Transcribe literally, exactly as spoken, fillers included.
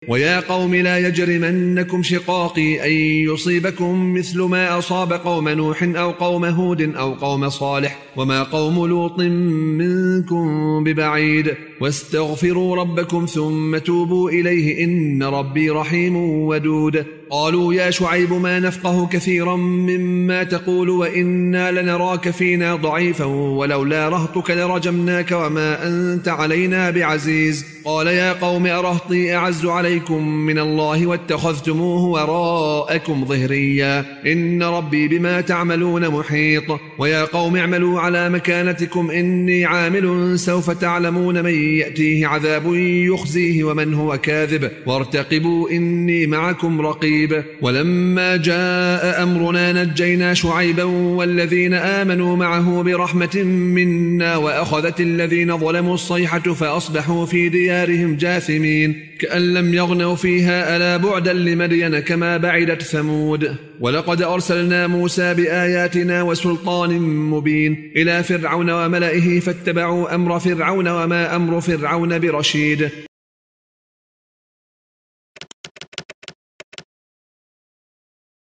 ويا قوم لا يجرمنكم شقاقي أن يصيبكم مثل ما أصاب قوم نوح أو قوم هود أو قوم صالح وما قوم لوط منكم ببعيد واستغفروا ربكم ثم توبوا إليه إن ربي رحيم ودود. قالوا يا شعيب ما نفقه كثيرا مما تقول وإنا لنراك فينا ضعيفا ولولا رهطك لرجمناك وما أنت علينا بعزيز. قال يا قوم أرهطي أعز عليكم من الله واتخذتموه وراءكم ظهريا إن ربي بما تعملون محيط. ويا قوم اعملوا على مكانتكم إني عامل سوف تعلمون من يأتيه عذاب يخزيه ومن هو كاذب وارتقبوا إني معكم رقيب. ولما جاء أمرنا نجينا شعيبا والذين آمنوا معه برحمة منا وأخذت الذين ظلموا الصيحة فأصبحوا في ديارهم جاثمين كأن لم يغنوا فيها ألا بعدا لمدين كما بعدت ثمود. ولقد أرسلنا موسى بآياتنا وسلطان مبين إلى فرعون وملئه فاتبعوا أمر فرعون وما أمر فرعون برشيد.